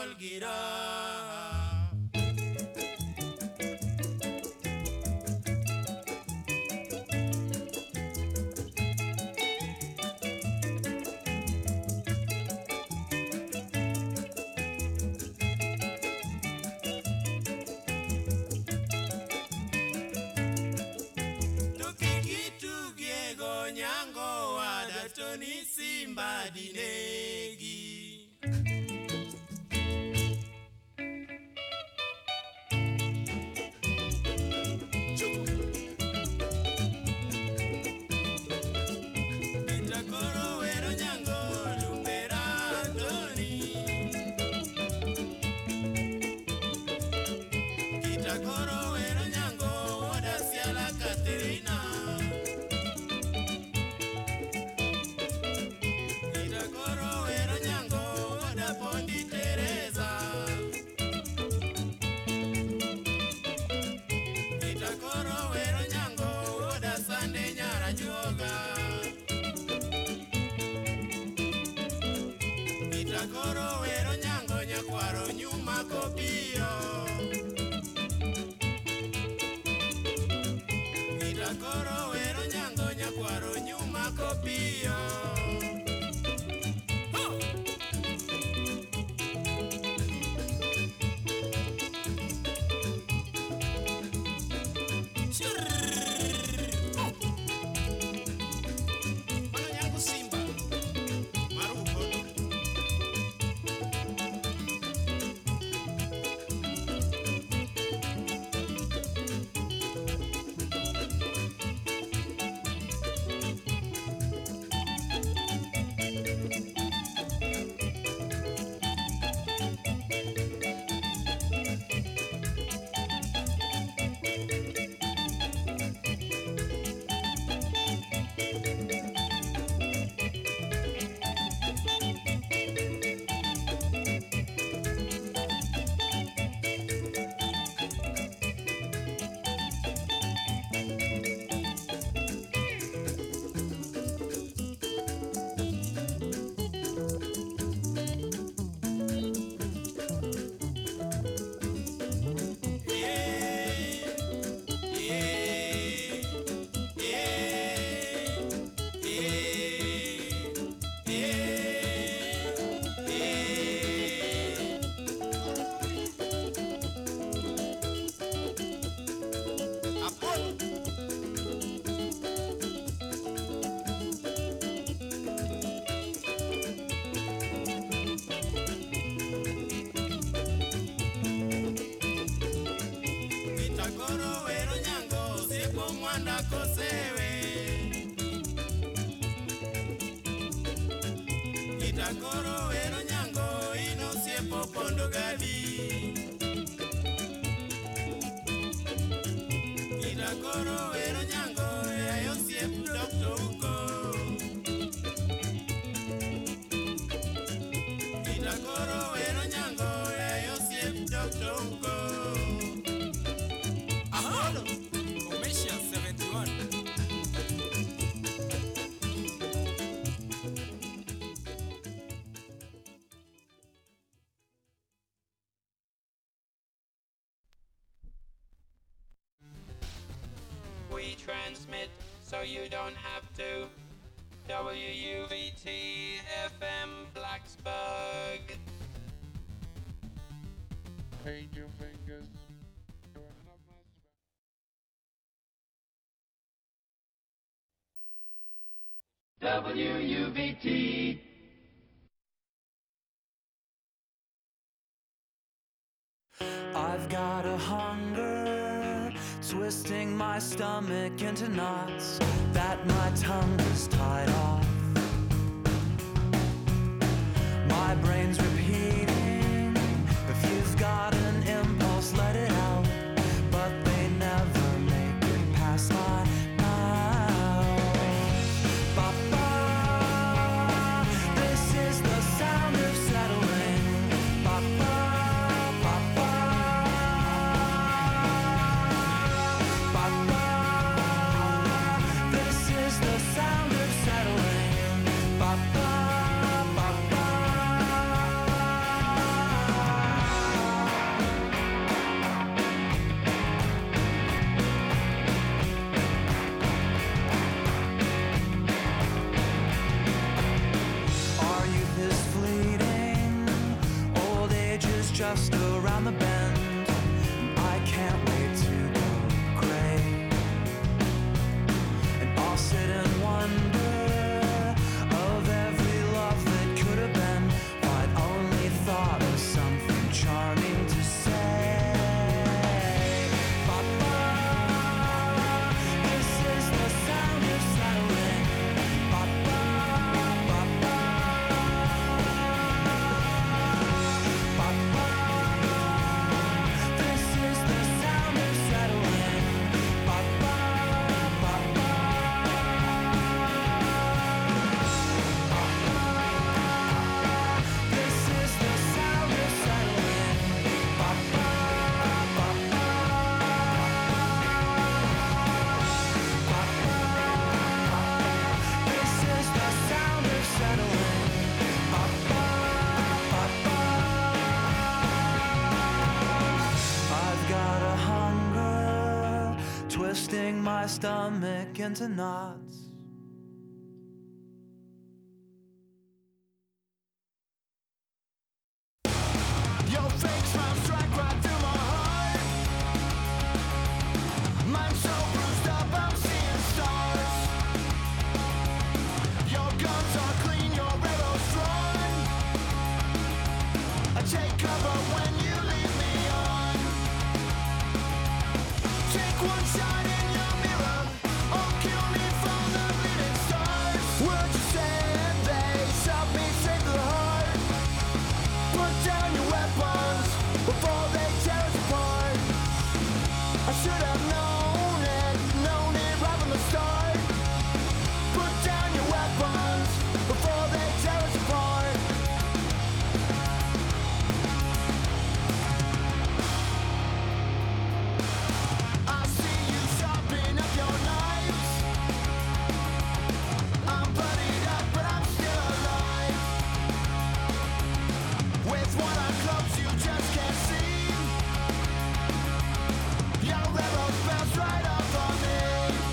nyuol gi raha. Nyango wada Tony Simba dinegi. Itakoro wero nyango lumbera Tony. Itakoro wero nyango wada siala Katerina. Itakoro wero nyango nyakwaro nyuma kopio. Itakoro wero nyango nyakwaro nyuma kopio. Itakoro wero nyango ino siepo pondo gabi. Itakoro wero nyango ayo siep Dr. Uko. Itakoro wero nyango ayo siep Dr. Uko. Apollo Commercial 71. We transmit so you don't have to. WUVT FM Blacksburg. Paint your fingers. WUVT. I've got a hunger, twisting my stomach into knots that my tongue is tied off. My brain's repeating, if you've got an impulse, let it out. But they never make it past my mouth. Ba-ba, this is the sound of settling. Ba-ba, ba-ba, ba-ba, this is the sound of settling. Ba-ba, ba-ba. just around the bend. I can't wait to go gray. And I'll sit and wonder of every love that could have been, if I'd only thought of something charming to say. Papa, this is the sound of settling. Papa, Papa, Papa, this is the sound of settling. Papa, Papa, this is the sound of settling. Papa, Papa, this is the sound of settling. Papa, Papa, I've got a hunger twisting my stomach into knots. Your fake smile strike right through my heart. Mine's so bruised up, I'm seeing stars. Your guns are clean, your arrows drawn. I take cover when you leave me on. Take one shot in your mirror, or kill me from the bleeding stars. Words you said, they shot me straight to the heart. Put down your weapons before they tear us apart. I should have known it right from the start. Put down your weapons before they tear us apart. I see you sharpen up your knives. I'm bloodied up, but I'm still alive. With one eye closed, you just can't see. Your arrows bounce right off on me.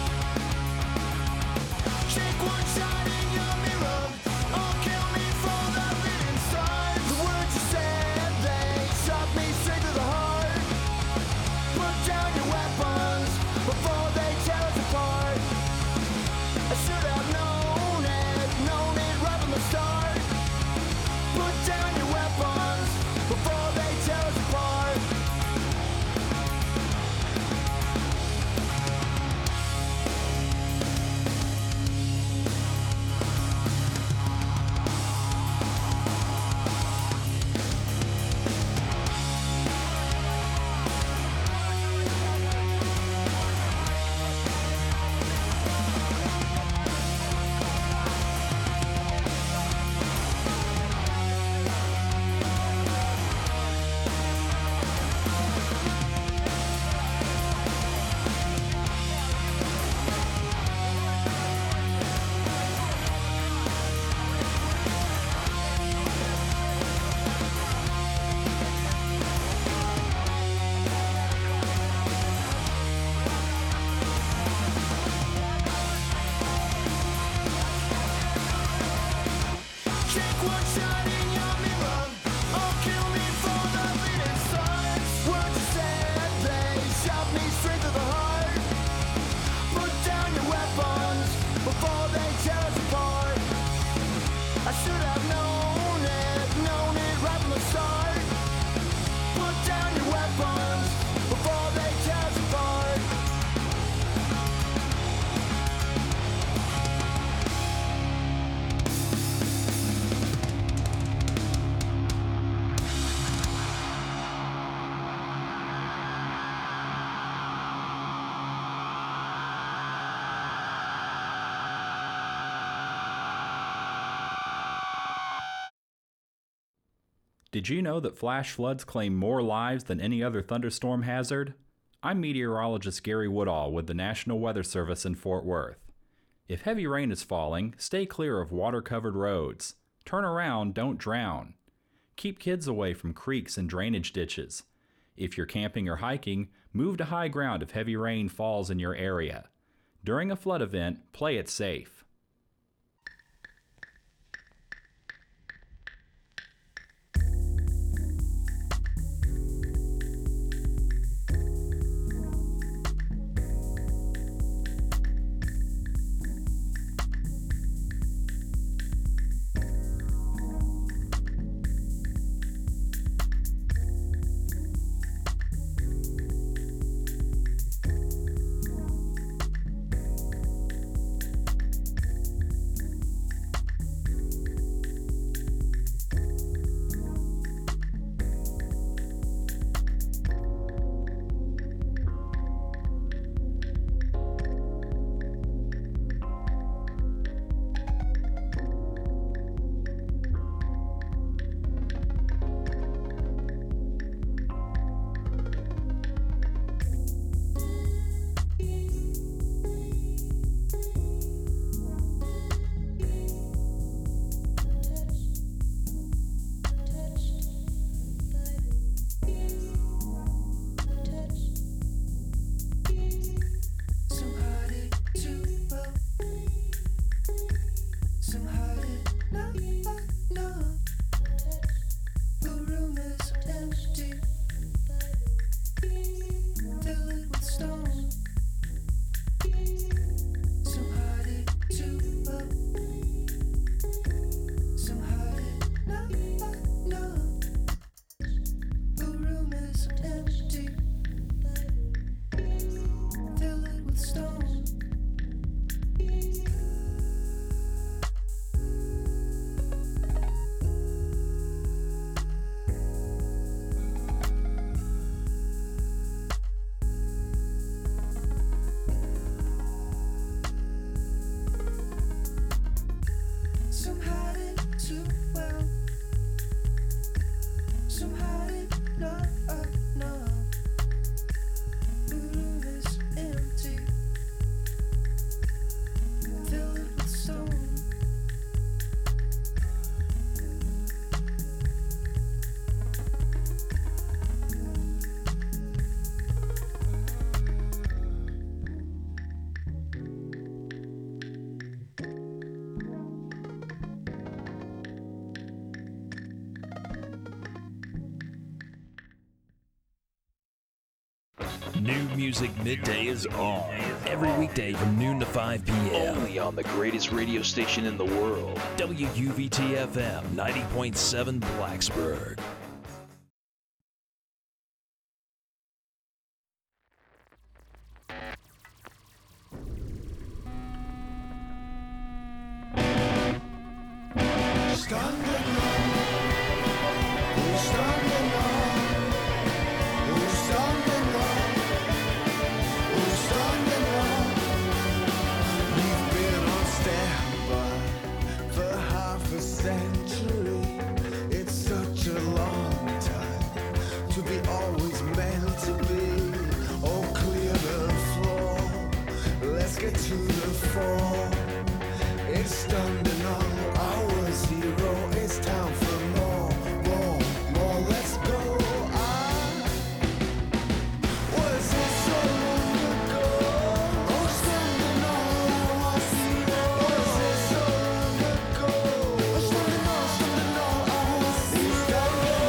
Take one shot in your mirror, or kill me for the bleeding stars. The words you said, they shot me straight to the heart. Put down your weapons before they tear us apart. I should have known it right from the start. Put down your weapons before they tear us apart. Take one shot in your mirror, or kill me for the bleeding stars. Words you said, they shot me straight to the heart. Put down your weapons before they tear us apart. I should have known it right from the start. Put down your weapons before they tear us apart. Did you know that flash floods claim more lives than any other thunderstorm hazard? I'm meteorologist Gary Woodall with the National Weather Service in Fort Worth. If heavy rain is falling, stay clear of water-covered roads. Turn around, don't drown. Keep kids away from creeks and drainage ditches. If you're camping or hiking, move to high ground if heavy rain falls in your area. During a flood event, play it safe. empty. Fill it with stone. Some hide it too well. Some hide it not enough. Room is empty. Fill it with stone. New Music Midday is on. Every weekday from noon to 5 p.m. Only on the greatest radio station in the world. WUVT FM 90.7 Blacksburg. We've been on standby for half a century. It's such a long time to be always meant to be. Oh, clear the floor, let's get to the fall. It's stunned and all our zero. It's time for more, more, more. Let's go. Was it so long ago? Oh, stunned and all our zero. Was it so long ago? Oh, stunned and all our zero.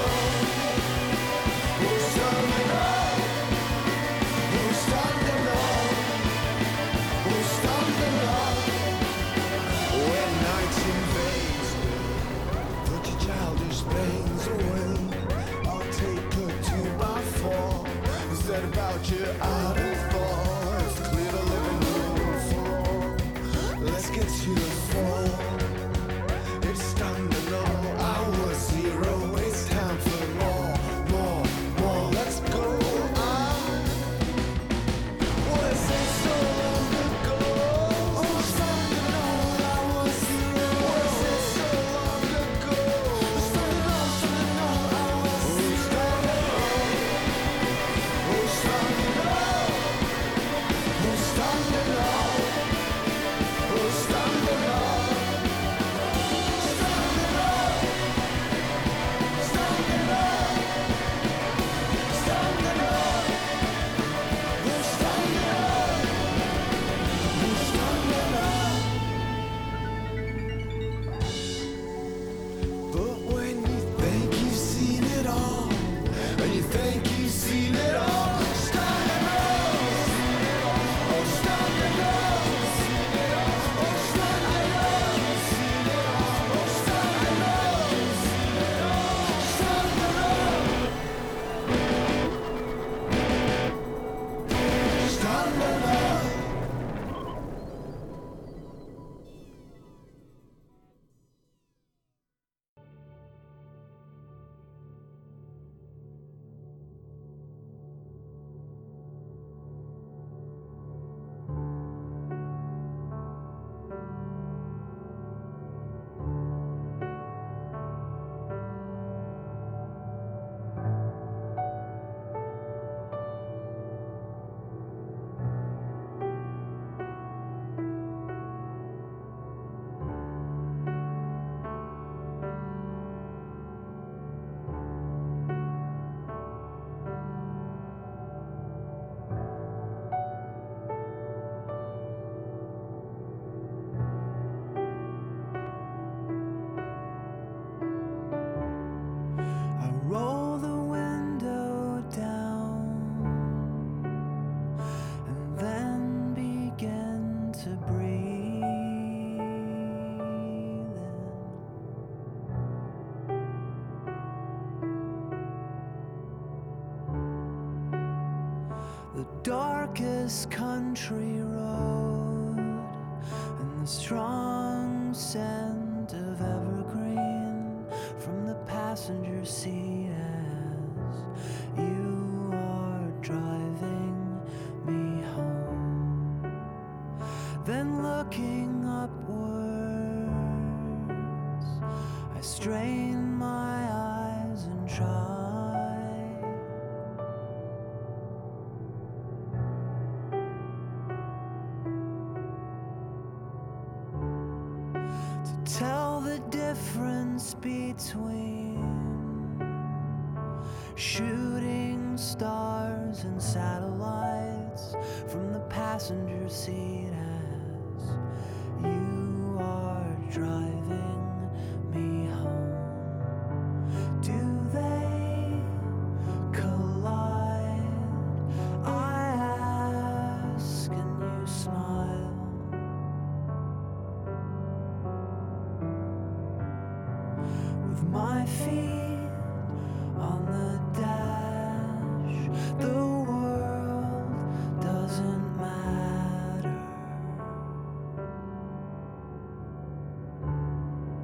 Oh, stunned and all. Oh, stunned and all. Oh, stunned and all. When night invades me, put your childish pains away. I'll take a 2x4. Instead about your idle thoughts. Clear the living room floor. Let's get to the fall. It's stunned and all hour zero. It's time for more, more, more. Let's go. Was it so long ago? Oh, stunned and all hour zero. Was it so long ago? Stunned and all hour zero. Oh, stunned and all. the darkest country road, and the strong scent of evergreen from the passenger seat as you are driving me home. Then looking upwards, I strain my eyes and try to tell the difference between shooting stars and satellites from the passenger seat as you are driving me home. Do they collide? I ask and you smile. With my feet on the dash, the world doesn't matter.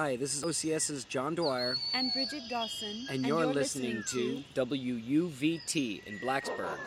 Hi, this is OCS's John Dwyer. And Bridget Dawson. And you're listening to WUVT in Blacksburg.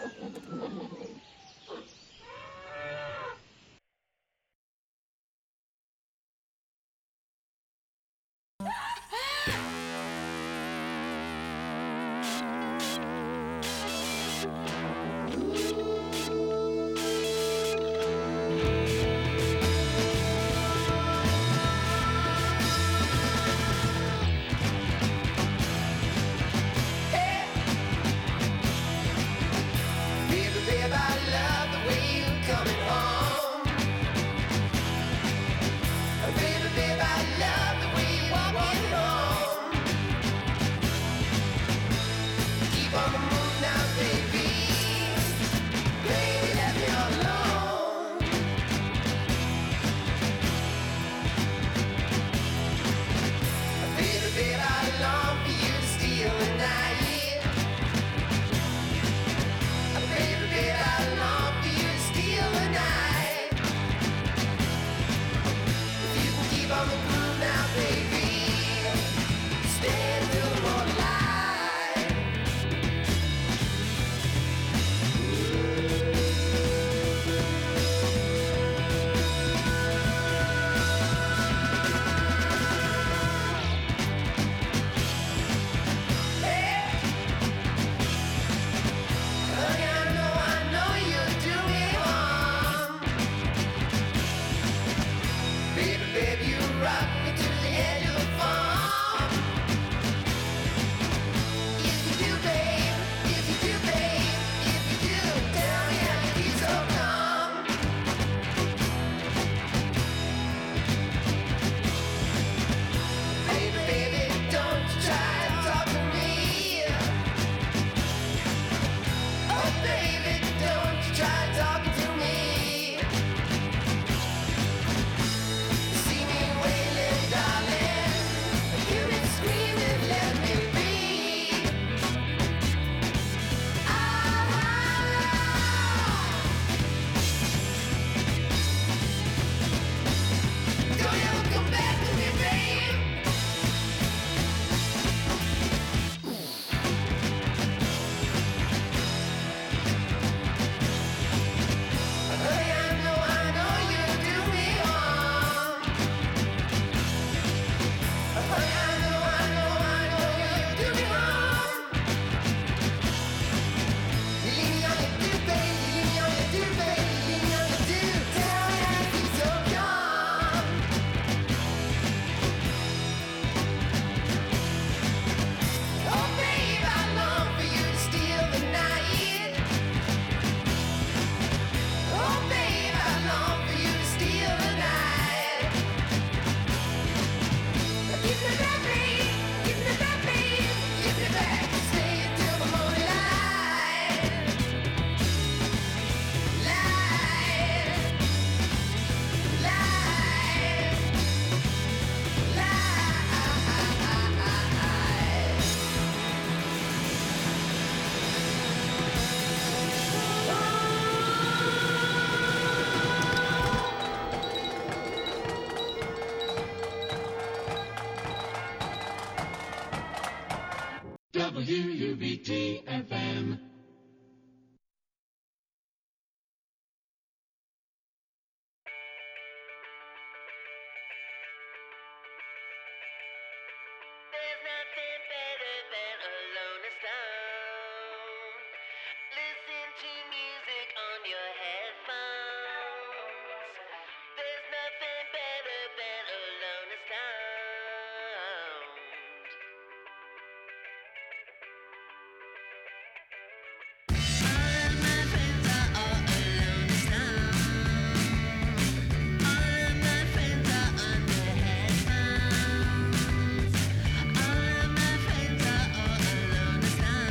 WUVT FM. There's nothing better than a loner stone. Listen to music on your headphones. There's nothing better than a loner stone. All of my friends are all alone.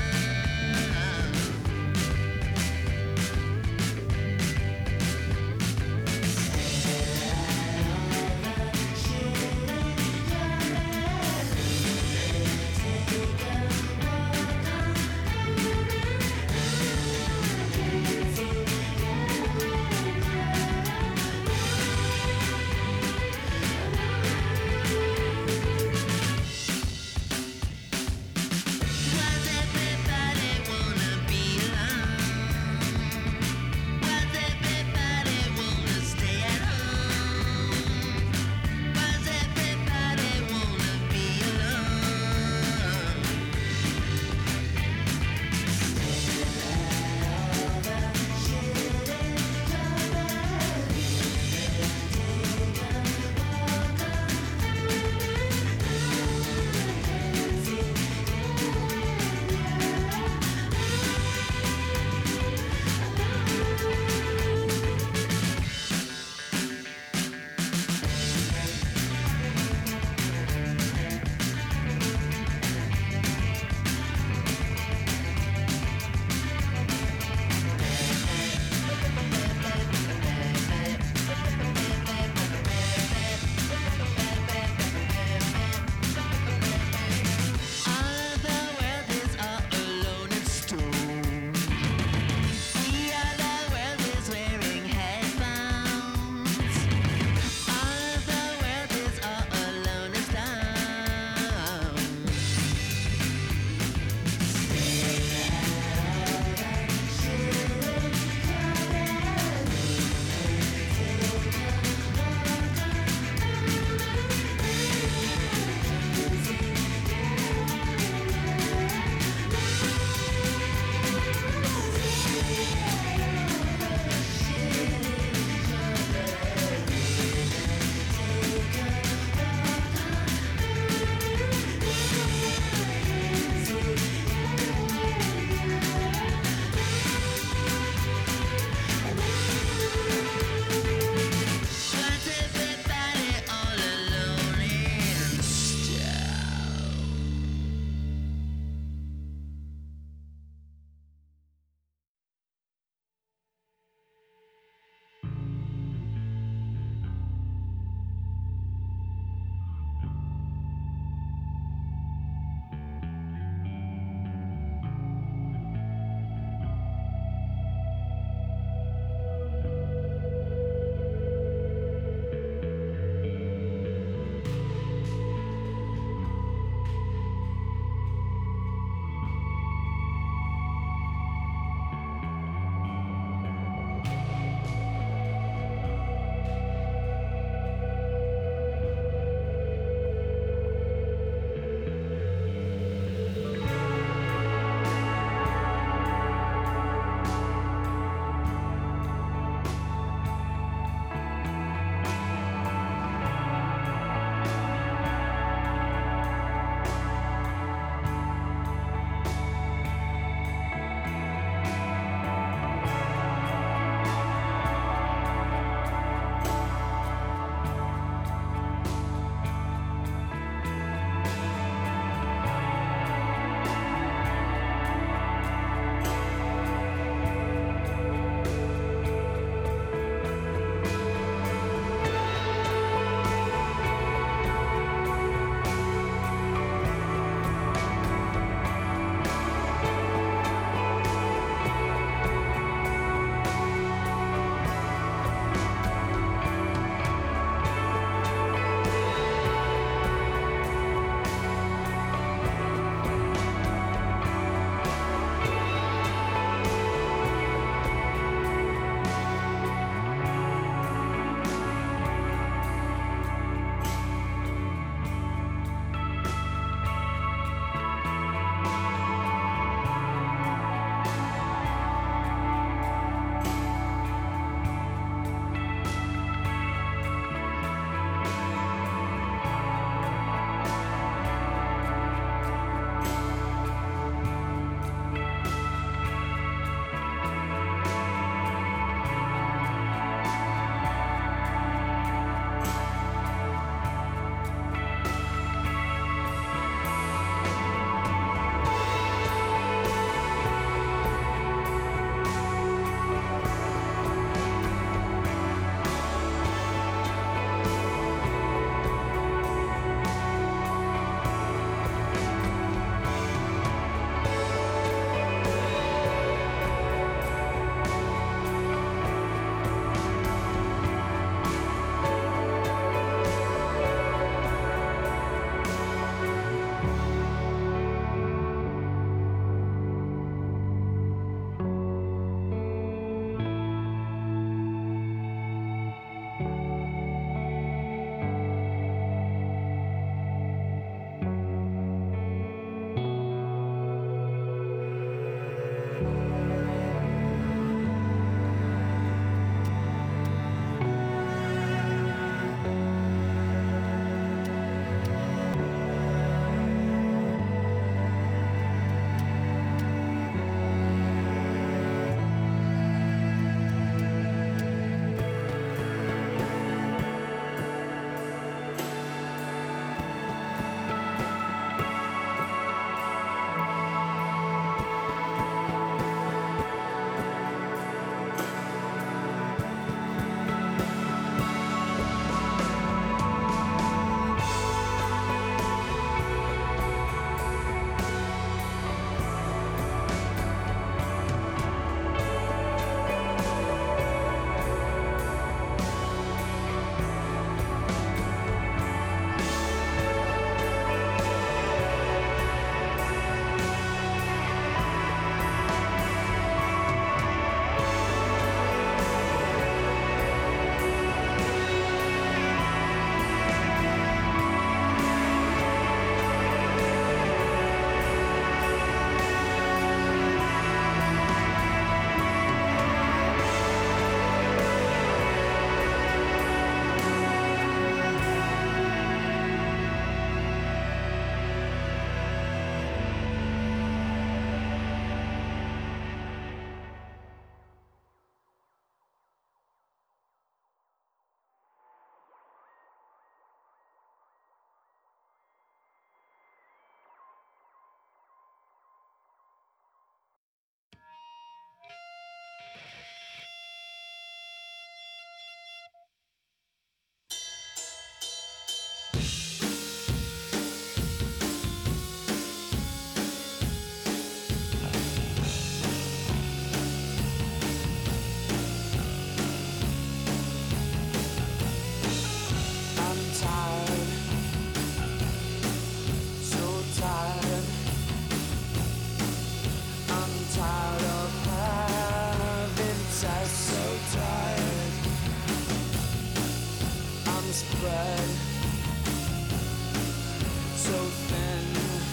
so thin.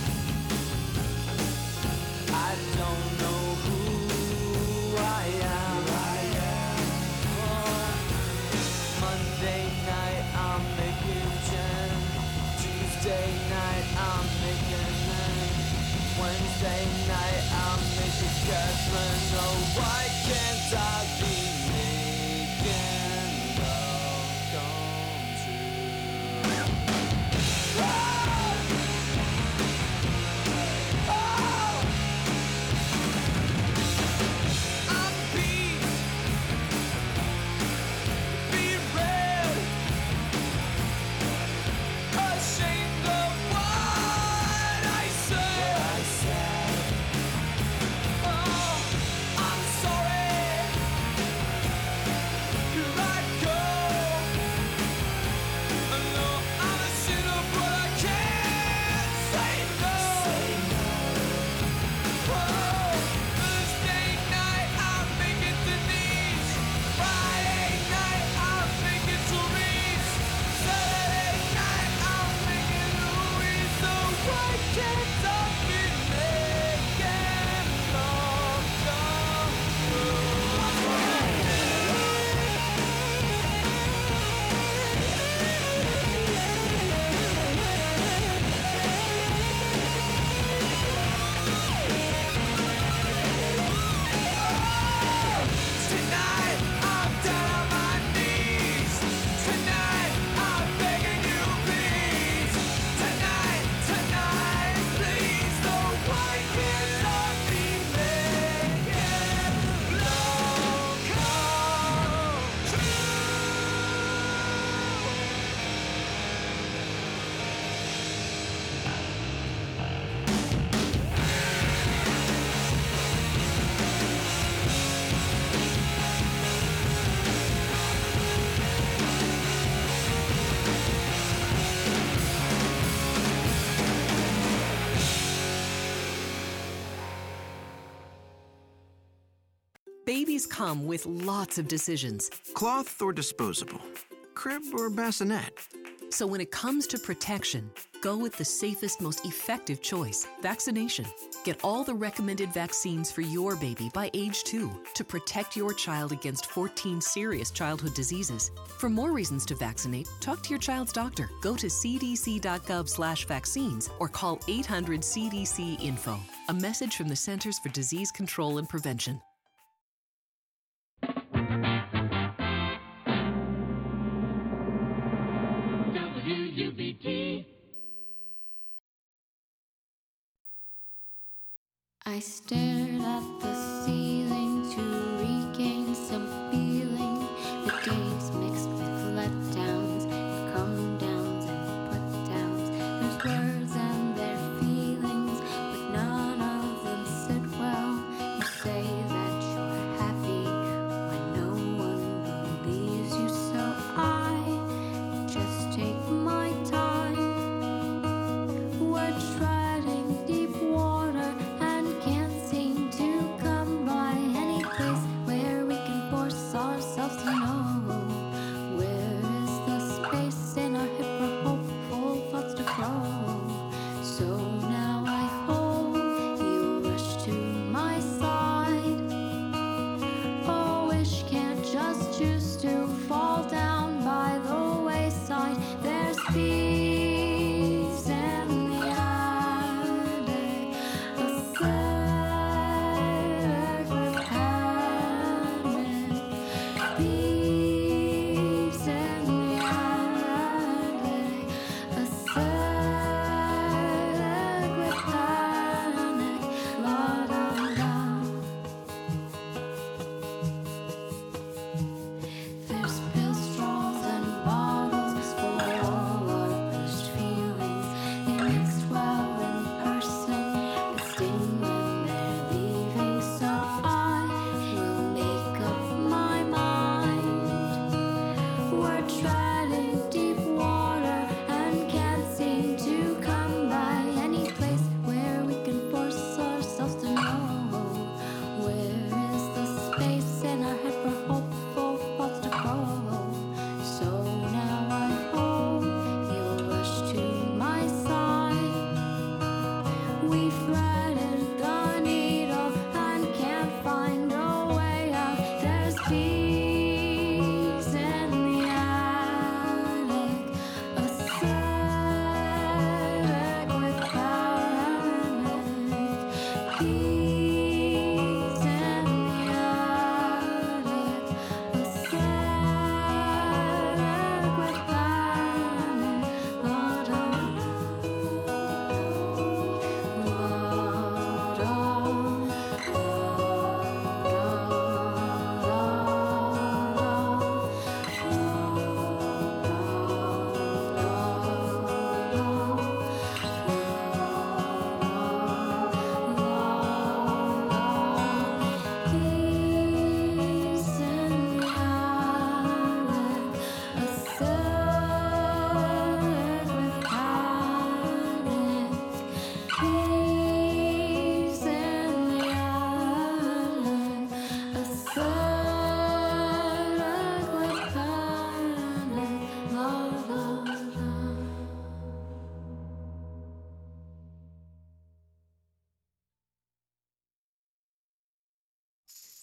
I don't know who I am. Oh. Monday night I'm making gin. Tuesday night I'm making men. Wednesday night I'm making Catherine. Oh, why can't I be making love come true? I'm peace. Be red. Ashamed of what I said. Oh, I'm sorry. Here I go. I know I'm a sinner, but I can't say no. Oh, Thursday night I'm making Denise. Friday night I'm making Therese. Saturday night I'm making Louise. So why can't I be making love come Tonight I'm down on my knees. Tonight I'm begging you please. Tonight, please. Oh, why can't I be making love come Babies come with lots of decisions. Cloth or disposable? Crib or bassinet? So when it comes to protection, go with the safest, most effective choice, vaccination. Get all the recommended vaccines for your baby by age 2 to protect your child against 14 serious childhood diseases. For more reasons to vaccinate, talk to your child's doctor. Go to cdc.gov/vaccines or call 800-CDC-INFO. A message from the Centers for Disease Control and Prevention. WUVT. I stared at the ceiling to regain some feeling. The days mixed with letdowns and come downs and put downs. There's words and their feelings, but none of them sit well. You say that you're happy when no one believes you, so I just take my time. We're treading deep water and can't seem to come by any place where we can force ourselves to know. Where is the space in our hip for hopeful thoughts to grow? So now I hope you rush to my side. Oh, wish can't just choose to fall down by the wayside. There's peace in the attic, a sacred panic. Peace in the attic, a sacred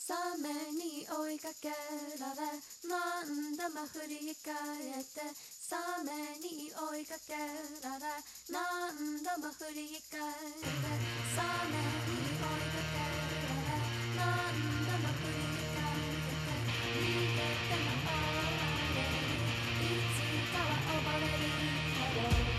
サメに追いかけられ何度も振り返ってサメに追いかけられ何度も振り返ってサメに追いかけられ何度も振り返って逃げても終われるいつかは溺れるほど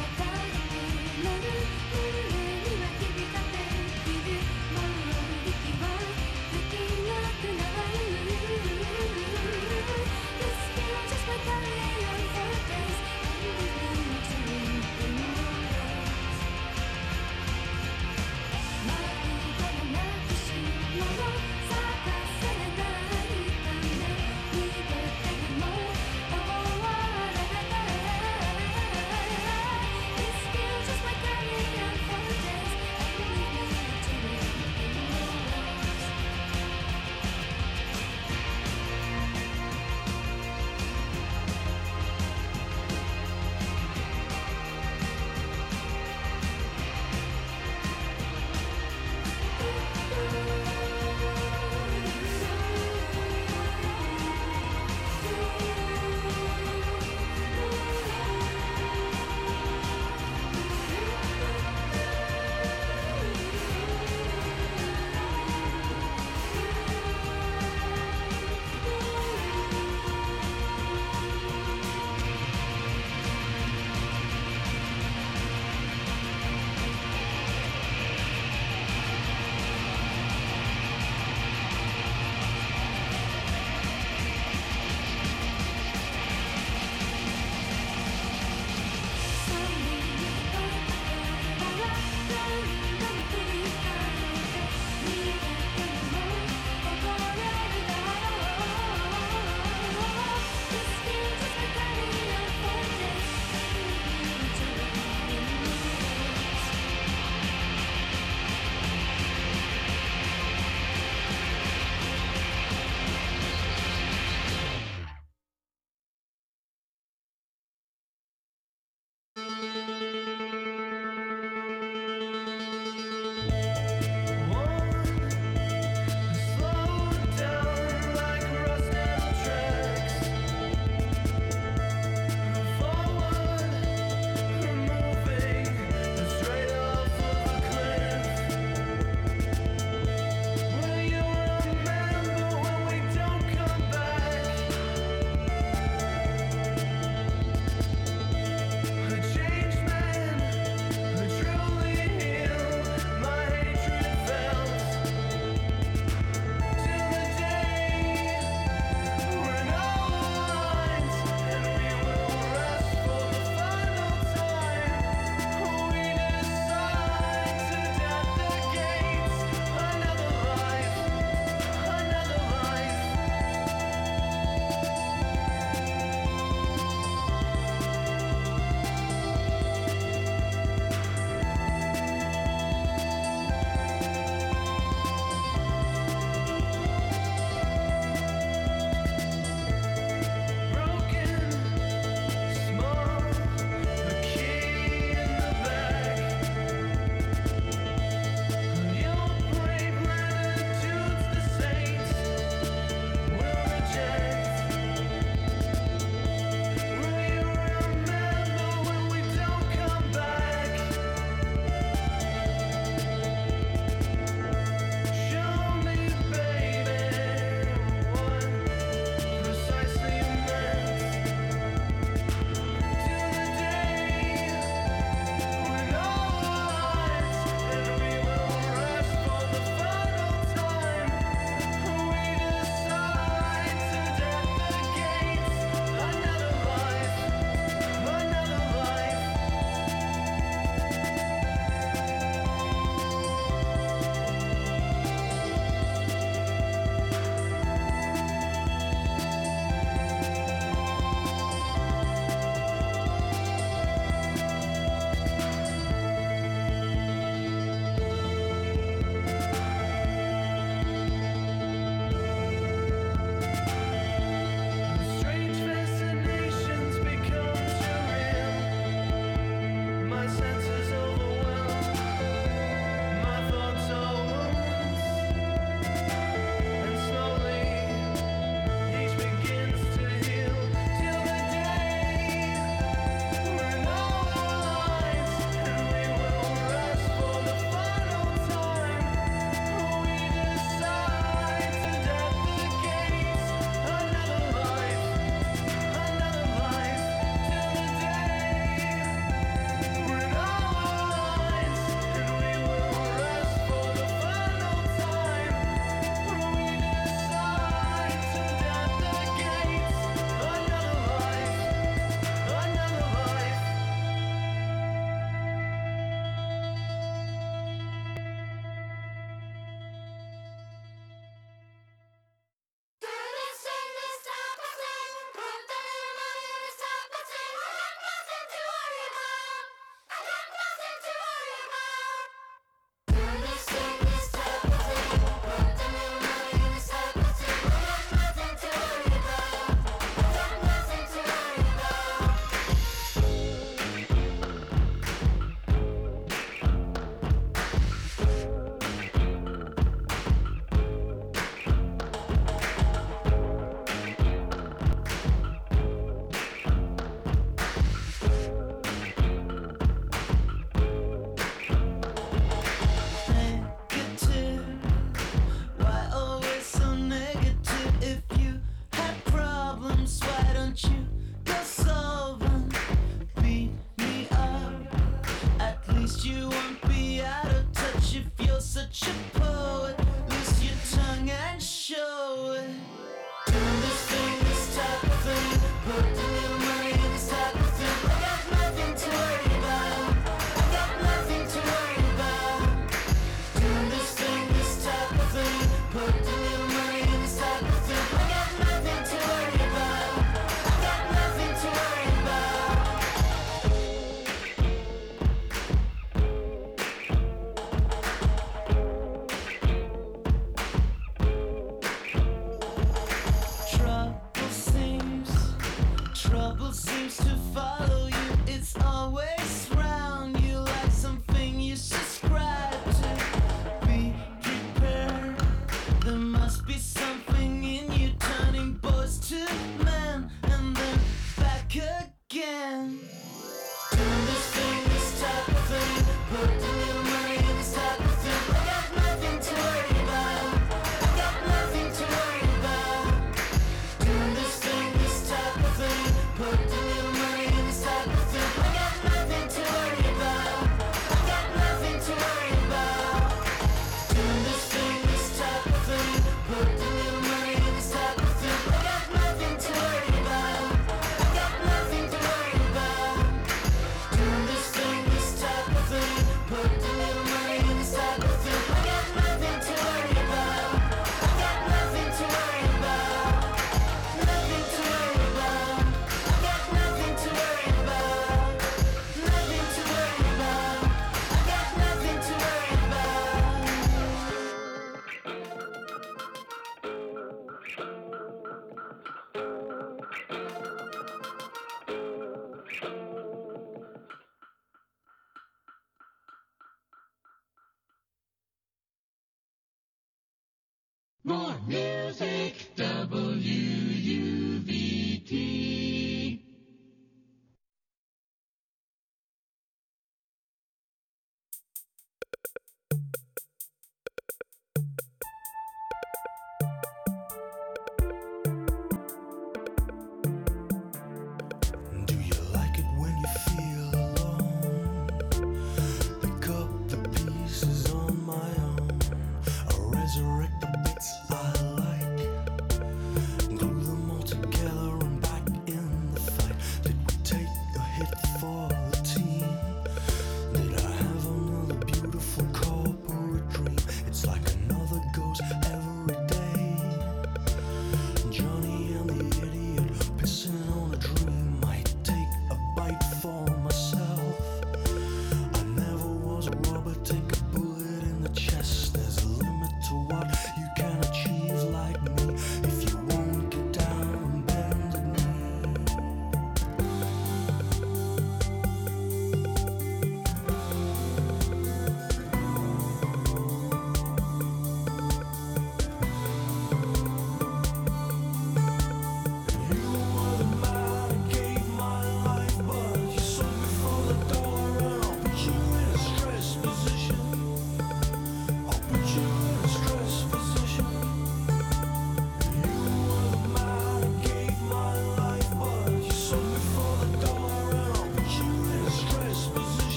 「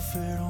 if it